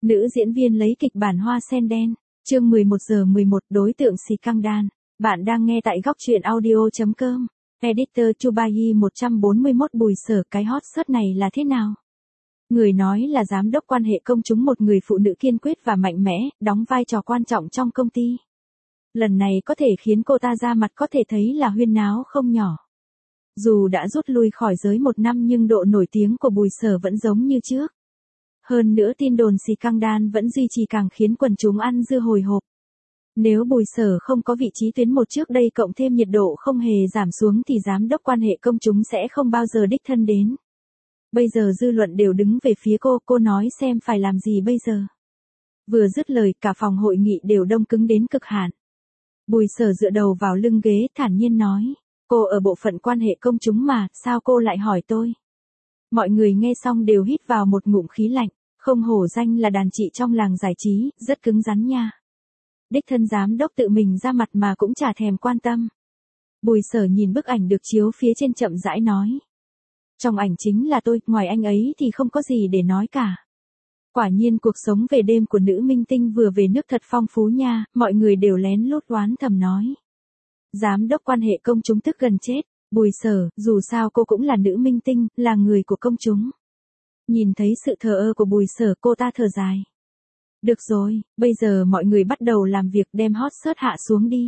Nữ diễn viên lấy kịch bản Hoa Sen Đen, chương 11:11 đối tượng xì căng đan. Bạn đang nghe tại góc truyện audio.com. Editor Chubayi 141 Bùi Sở, cái hot search này là thế nào? Người nói là giám đốc quan hệ công chúng, một người phụ nữ kiên quyết và mạnh mẽ, đóng vai trò quan trọng trong công ty. Lần này có thể khiến cô ta ra mặt có thể thấy là huyên náo không nhỏ. Dù đã rút lui khỏi giới 1 năm nhưng độ nổi tiếng của Bùi Sở vẫn giống như trước. Hơn nữa tin đồn xì căng đan vẫn duy trì càng khiến quần chúng ăn dưa hồi hộp. Nếu Bùi Sở không có vị trí tuyến 1 trước đây cộng thêm nhiệt độ không hề giảm xuống thì giám đốc quan hệ công chúng sẽ không bao giờ đích thân đến. Bây giờ dư luận đều đứng về phía cô nói xem phải làm gì bây giờ. Vừa dứt lời cả phòng hội nghị đều đông cứng đến cực hạn. Bùi Sở dựa đầu vào lưng ghế thản nhiên nói, cô ở bộ phận quan hệ công chúng mà, sao cô lại hỏi tôi? Mọi người nghe xong đều hít vào một ngụm khí lạnh, không hổ danh là đàn chị trong làng giải trí, rất cứng rắn nha. Đích thân giám đốc tự mình ra mặt mà cũng chả thèm quan tâm. Bùi Sở nhìn bức ảnh được chiếu phía trên chậm rãi nói. Trong ảnh chính là tôi, ngoài anh ấy thì không có gì để nói cả. Quả nhiên cuộc sống về đêm của nữ minh tinh vừa về nước thật phong phú nha, mọi người đều lén lút oán thầm nói. Giám đốc quan hệ công chúng tức gần chết. Bùi Sở, dù sao cô cũng là nữ minh tinh, là người của công chúng. Nhìn thấy sự thờ ơ của Bùi Sở, cô ta thở dài. Được rồi, bây giờ mọi người bắt đầu làm việc, đem hot search hạ xuống đi.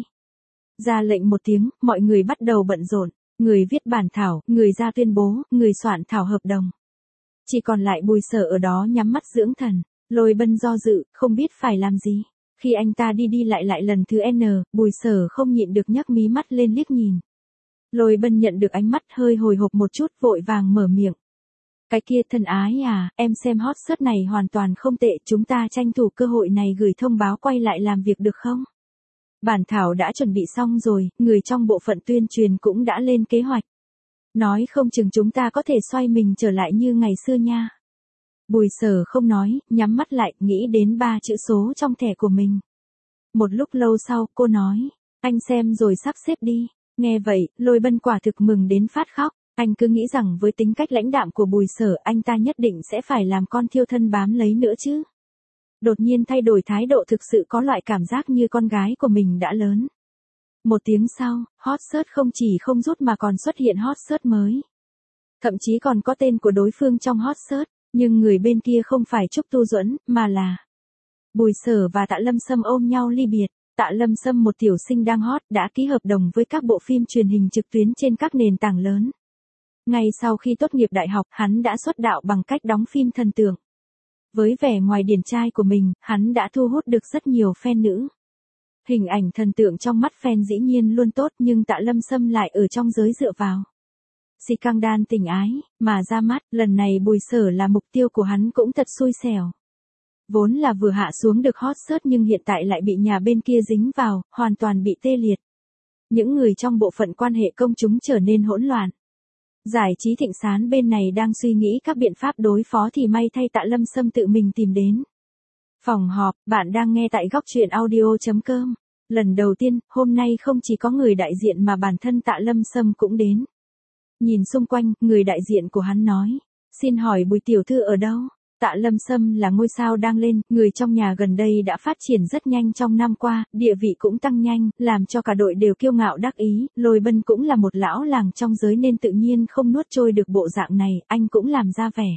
Ra lệnh một tiếng, mọi người bắt đầu bận rộn, người viết bản thảo, người ra tuyên bố, người soạn thảo hợp đồng. Chỉ còn lại Bùi Sở ở đó nhắm mắt dưỡng thần, Lôi Bân do dự, không biết phải làm gì. Khi anh ta đi lại lần thứ N, Bùi Sở không nhịn được nhấc mí mắt lên liếc nhìn. Lôi Bân nhận được ánh mắt hơi hồi hộp một chút, vội vàng mở miệng. Cái kia thân ái à, em xem hot search này hoàn toàn không tệ, chúng ta tranh thủ cơ hội này gửi thông báo quay lại làm việc được không? Bản thảo đã chuẩn bị xong rồi, người trong bộ phận tuyên truyền cũng đã lên kế hoạch. Nói không chừng chúng ta có thể xoay mình trở lại như ngày xưa nha. Bùi Sở không nói, nhắm mắt lại, nghĩ đến 3 chữ số trong thẻ của mình. Một lúc lâu sau, cô nói, anh xem rồi sắp xếp đi. Nghe vậy, Lôi Bân quả thực mừng đến phát khóc. Anh cứ nghĩ rằng với tính cách lãnh đạm của Bùi Sở, anh ta nhất định sẽ phải làm con thiêu thân bám lấy nữa chứ. Đột nhiên thay đổi thái độ, thực sự có loại cảm giác như con gái của mình đã lớn. Một tiếng sau, hot search không chỉ không rút mà còn xuất hiện hot search mới. Thậm chí còn có tên của đối phương trong hot search, nhưng người bên kia không phải Trúc Tu Duẫn, mà là Bùi Sở và Tạ Lâm Sâm ôm nhau ly biệt. Tạ Lâm Sâm, một tiểu sinh đang hot, đã ký hợp đồng với các bộ phim truyền hình trực tuyến trên các nền tảng lớn. Ngay sau khi tốt nghiệp đại học, hắn đã xuất đạo bằng cách đóng phim thần tượng. Với vẻ ngoài điển trai của mình, hắn đã thu hút được rất nhiều fan nữ. Hình ảnh thần tượng trong mắt fan dĩ nhiên luôn tốt, nhưng Tạ Lâm Sâm lại ở trong giới dựa vào xì căng đan tình ái mà ra mắt. Lần này Bùi Sở là mục tiêu của hắn cũng thật xui xẻo. Vốn là vừa hạ xuống được hot search nhưng hiện tại lại bị nhà bên kia dính vào, hoàn toàn bị tê liệt. Những người trong bộ phận quan hệ công chúng trở nên hỗn loạn. Giải trí Thịnh Sán bên này đang suy nghĩ các biện pháp đối phó thì may thay Tạ Lâm Sâm tự mình tìm đến phòng họp. Bạn đang nghe tại góc truyện audio.com. Lần đầu tiên, hôm nay không chỉ có người đại diện mà bản thân Tạ Lâm Sâm cũng đến. Nhìn xung quanh, người đại diện của hắn nói, xin hỏi Bùi tiểu thư ở đâu? Tạ Lâm Sâm là ngôi sao đang lên, người trong nhà gần đây đã phát triển rất nhanh trong năm qua, địa vị cũng tăng nhanh, làm cho cả đội đều kiêu ngạo đắc ý. Lôi Bân cũng là một lão làng trong giới nên tự nhiên không nuốt trôi được bộ dạng này, anh cũng làm ra vẻ.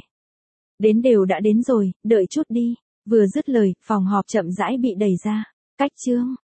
Đến đều đã đến rồi, đợi chút đi. Vừa dứt lời, phòng họp chậm rãi bị đẩy ra. Cách chương.